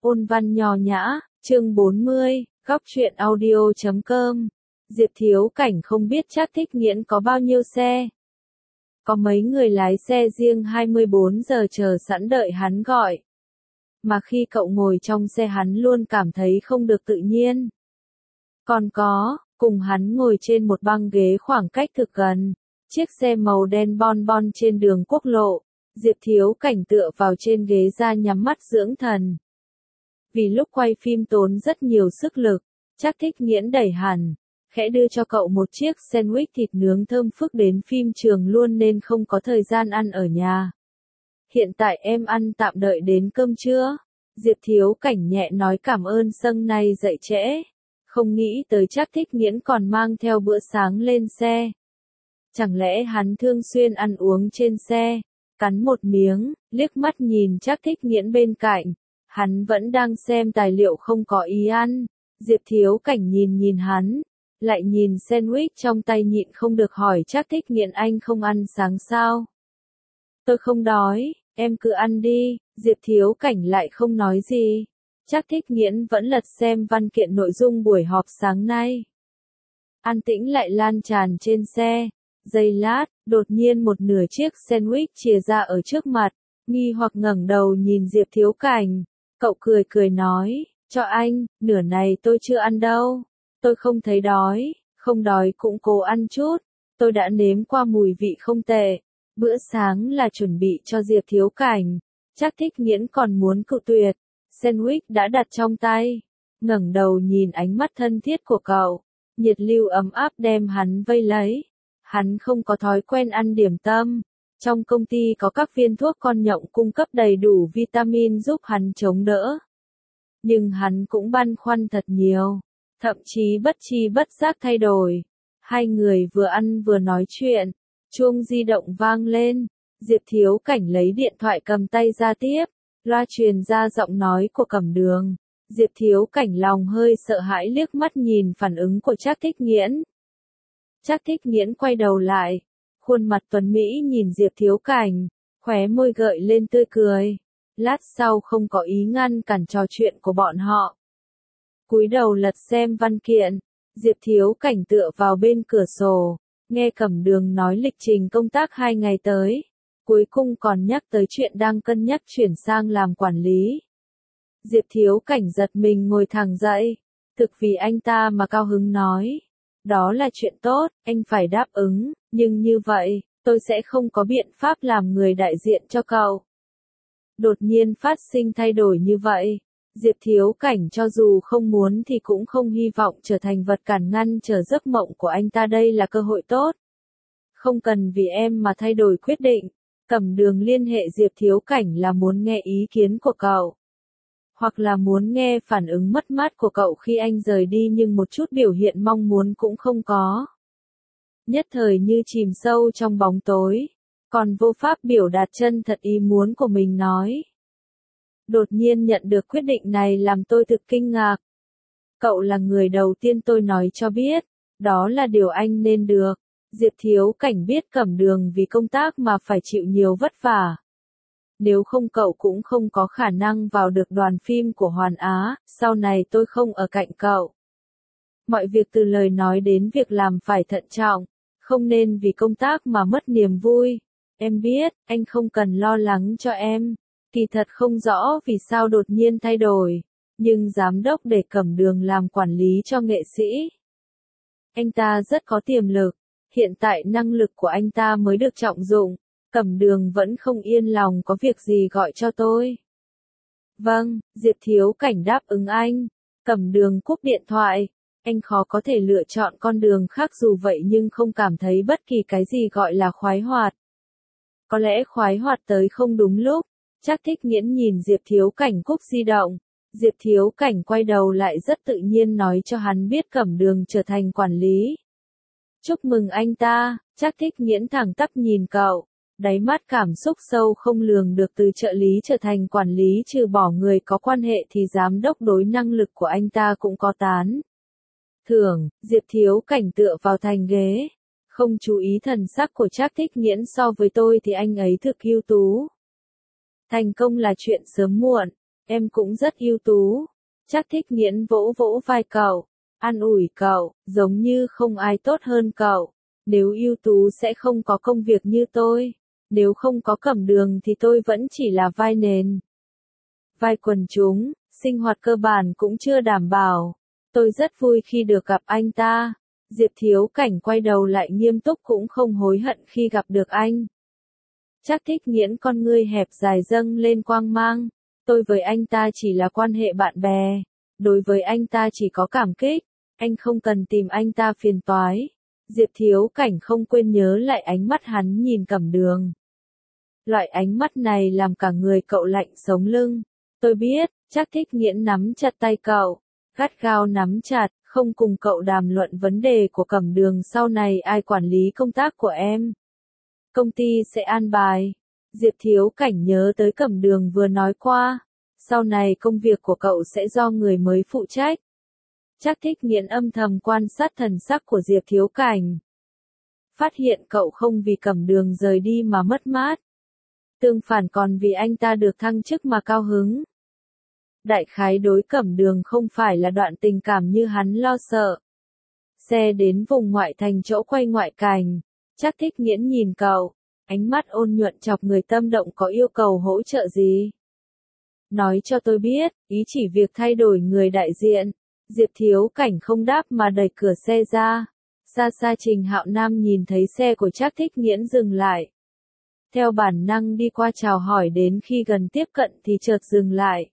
Ôn văn nho nhã, chương 40, góc truyện audio.com. Diệp Thiếu Cảnh không biết Trác Thích Nghiễn có bao nhiêu xe. Có mấy người lái xe riêng 24 giờ chờ sẵn đợi hắn gọi. Mà khi cậu ngồi trong xe hắn luôn cảm thấy không được tự nhiên. Còn có, cùng hắn ngồi trên một băng ghế khoảng cách thực gần. Chiếc xe màu đen bon bon trên đường quốc lộ. Diệp Thiếu Cảnh tựa vào trên ghế ra nhắm mắt dưỡng thần. Vì lúc quay phim tốn rất nhiều sức lực, Trác Thích Nghiễn đẩy hẳn, khẽ đưa cho cậu một chiếc sandwich thịt nướng thơm phức đến phim trường luôn nên không có thời gian ăn ở nhà. Hiện tại em ăn tạm đợi đến cơm trưa. Diệp Thiếu Cảnh nhẹ nói cảm ơn sâng nay dậy trễ. Không nghĩ tới Trác Thích Nghiễn còn mang theo bữa sáng lên xe. Chẳng lẽ hắn thường xuyên ăn uống trên xe? Cắn một miếng, liếc mắt nhìn Trác Thích Nghiễn bên cạnh. Hắn vẫn đang xem tài liệu không có ý ăn. Diệp Thiếu Cảnh nhìn hắn, lại nhìn sandwich trong tay nhịn không được hỏi Trác Thích Nghiễn anh không ăn sáng sao? Tôi không đói, em cứ ăn đi. Diệp Thiếu Cảnh lại không nói gì. Trác Thích Nghiễn vẫn lật xem văn kiện nội dung buổi họp sáng nay. An tĩnh lại lan tràn trên xe. Giây lát, đột nhiên một nửa chiếc sandwich chìa ra ở trước mặt, nghi hoặc ngẩng đầu nhìn Diệp Thiếu Cảnh. Cậu cười nói, cho anh, nửa này tôi chưa ăn đâu. Tôi không thấy đói, không đói cũng cố ăn chút. Tôi đã nếm qua mùi vị không tệ. Bữa sáng là chuẩn bị cho Diệp Thiếu Cảnh. Trác Thích Nghiễn còn muốn cự tuyệt. Sandwich đã đặt trong tay. Ngẩng đầu nhìn ánh mắt thân thiết của cậu. Nhiệt lưu ấm áp đem hắn vây lấy. Hắn không có thói quen ăn điểm tâm. Trong công ty có các viên thuốc con nhộng cung cấp đầy đủ vitamin giúp hắn chống đỡ. Nhưng hắn cũng băn khoăn thật nhiều. Thậm chí bất tri bất giác thay đổi. Hai người vừa ăn vừa nói chuyện. Chuông di động vang lên. Diệp Thiếu Cảnh lấy điện thoại cầm tay ra tiếp. Loa truyền ra giọng nói của Cẩm Đường. Diệp Thiếu Cảnh lòng hơi sợ hãi liếc mắt nhìn phản ứng của Trác Thích Nghiễn. Trác Thích Nghiễn quay đầu lại. Khuôn mặt tuấn Mỹ nhìn Diệp Thiếu Cảnh. Khóe môi gợi lên tươi cười. Lát sau không có ý ngăn cản trò chuyện của bọn họ. Cúi đầu lật xem văn kiện. Diệp Thiếu Cảnh tựa vào bên cửa sổ. Nghe Cẩm Đường nói lịch trình công tác 2 ngày tới. Cuối cùng còn nhắc tới chuyện đang cân nhắc chuyển sang làm quản lý. Diệp Thiếu Cảnh giật mình ngồi thẳng dậy. Thực vì anh ta mà cao hứng nói. Đó là chuyện tốt, anh phải đáp ứng, nhưng như vậy, tôi sẽ không có biện pháp làm người đại diện cho cậu. Đột nhiên phát sinh thay đổi như vậy. Diệp Thiếu Cảnh cho dù không muốn thì cũng không hy vọng trở thành vật cản ngăn trở giấc mộng của anh ta, đây là cơ hội tốt. Không cần vì em mà thay đổi quyết định. Cẩm Đường liên hệ Diệp Thiếu Cảnh là muốn nghe ý kiến của cậu. Hoặc là muốn nghe phản ứng mất mát của cậu khi anh rời đi nhưng một chút biểu hiện mong muốn cũng không có. Nhất thời như chìm sâu trong bóng tối. Còn vô pháp biểu đạt chân thật ý muốn của mình nói. Đột nhiên nhận được quyết định này làm tôi thực kinh ngạc. Cậu là người đầu tiên tôi nói cho biết. Đó là điều anh nên được. Diệp Thiếu Cảnh biết Cẩm Đường vì công tác mà phải chịu nhiều vất vả. Nếu không cậu cũng không có khả năng vào được đoàn phim của Hoàn Á, sau này tôi không ở cạnh cậu. Mọi việc từ lời nói đến việc làm phải thận trọng, không nên vì công tác mà mất niềm vui. Em biết, anh không cần lo lắng cho em. Kỳ thật không rõ vì sao đột nhiên thay đổi, nhưng giám đốc để Cẩm Đường làm quản lý cho nghệ sĩ. Anh ta rất có tiềm lực, hiện tại năng lực của anh ta mới được trọng dụng. Cẩm Đường vẫn không yên lòng có việc gì gọi cho tôi. Vâng, Diệp Thiếu Cảnh đáp ứng anh. Cẩm Đường cúp điện thoại. Anh khó có thể lựa chọn con đường khác dù vậy nhưng không cảm thấy bất kỳ cái gì gọi là khoái hoạt. Có lẽ khoái hoạt tới không đúng lúc. Trác Thích Nghiễn nhìn Diệp Thiếu Cảnh cúp di động. Diệp Thiếu Cảnh quay đầu lại rất tự nhiên nói cho hắn biết Cẩm Đường trở thành quản lý. Chúc mừng anh ta. Trác Thích Nghiễn thẳng tắp nhìn cậu. Đáy mắt cảm xúc sâu không lường được, từ trợ lý trở thành quản lý, trừ bỏ người có quan hệ thì giám đốc đối năng lực của anh ta cũng có tán thưởng. Diệp Thiếu Cảnh tựa vào thành ghế. Không chú ý thần sắc của Trác Thích Nghiễn, so với tôi thì anh ấy thực ưu tú. Thành công là chuyện sớm muộn. Em cũng rất ưu tú. Trác Thích Nghiễn vỗ vỗ vai cậu, an ủi cậu, giống như không ai tốt hơn cậu. Nếu ưu tú sẽ không có công việc như tôi. Nếu không có Cẩm Đường thì tôi vẫn chỉ là vai nền. Vai quần chúng, sinh hoạt cơ bản cũng chưa đảm bảo. Tôi rất vui khi được gặp anh ta. Diệp Thiếu Cảnh quay đầu lại nghiêm túc cũng không hối hận khi gặp được anh. Trác Thích Nghiễn con ngươi hẹp dài dâng lên quang mang. Tôi với anh ta chỉ là quan hệ bạn bè. Đối với anh ta chỉ có cảm kích. Anh không cần tìm anh ta phiền toái. Diệp Thiếu Cảnh không quên nhớ lại ánh mắt hắn nhìn Cẩm Đường. Loại ánh mắt này làm cả người cậu lạnh sống lưng. Tôi biết, Trác Thích Nghiễn nắm chặt tay cậu. Gắt gao nắm chặt, không cùng cậu đàm luận vấn đề của Cẩm Đường sau này ai quản lý công tác của em. Công ty sẽ an bài. Diệp Thiếu Cảnh nhớ tới Cẩm Đường vừa nói qua. Sau này công việc của cậu sẽ do người mới phụ trách. Trác Thích Nghiễn âm thầm quan sát thần sắc của Diệp Thiếu Cảnh. Phát hiện cậu không vì Cẩm Đường rời đi mà mất mát. Tương phản còn vì anh ta được thăng chức mà cao hứng. Đại khái đối Cẩm Đường không phải là đoạn tình cảm như hắn lo sợ. Xe đến vùng ngoại thành chỗ quay ngoại cảnh. Trác Thích Nghiễn nhìn cậu, ánh mắt ôn nhuận chọc người tâm động có yêu cầu hỗ trợ gì? Nói cho tôi biết, ý chỉ việc thay đổi người đại diện. Diệp Thiếu Cảnh không đáp mà đẩy cửa xe ra. Xa xa Trình Hạo Nam nhìn thấy xe của Trác Thích Nghiễn dừng lại. Theo bản năng đi qua chào hỏi đến khi gần tiếp cận thì chợt dừng lại.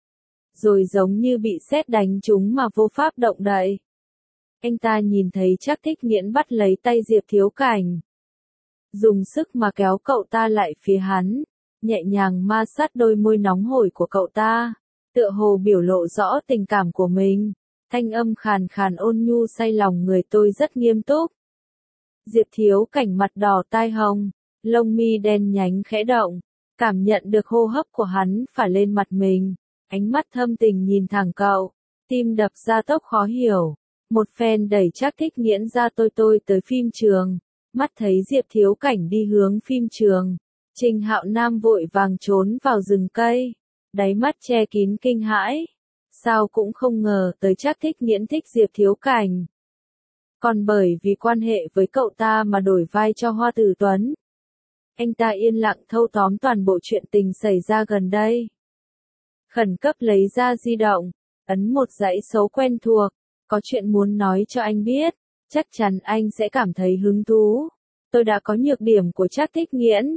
Rồi giống như bị sét đánh trúng mà vô pháp động đậy. Anh ta nhìn thấy Trác Thích Nghiễn bắt lấy tay Diệp Thiếu Cảnh. Dùng sức mà kéo cậu ta lại phía hắn, nhẹ nhàng ma sát đôi môi nóng hổi của cậu ta, tựa hồ biểu lộ rõ tình cảm của mình. Thanh âm khàn khàn ôn nhu say lòng người tôi rất nghiêm túc. Diệp Thiếu Cảnh mặt đỏ tai hồng, lông mi đen nhánh khẽ động, cảm nhận được hô hấp của hắn phả lên mặt mình, ánh mắt thâm tình nhìn thẳng cậu, tim đập ra tốc khó hiểu. Một phen đẩy Trác Thích Nghiễn ra tôi tới phim trường, mắt thấy Diệp Thiếu Cảnh đi hướng phim trường. Trình Hạo Nam vội vàng trốn vào rừng cây, đáy mắt che kín kinh hãi. Sao cũng không ngờ tới Trác Thích Nghiễn thích Diệp Thiếu Cảnh. Còn bởi vì quan hệ với cậu ta mà đổi vai cho Hoa Tử Tuấn. Anh ta yên lặng thâu tóm toàn bộ chuyện tình xảy ra gần đây. Khẩn cấp lấy ra di động, ấn một dãy số quen thuộc. Có chuyện muốn nói cho anh biết, chắc chắn anh sẽ cảm thấy hứng thú. Tôi đã có nhược điểm của Trác Thích Nghiễn.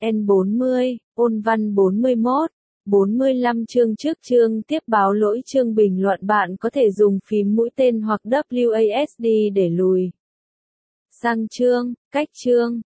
N40, ôn văn 41, 45 chương trước chương tiếp báo lỗi chương bình luận bạn có thể dùng phím mũi tên hoặc WASD để lùi sang chương, cách chương.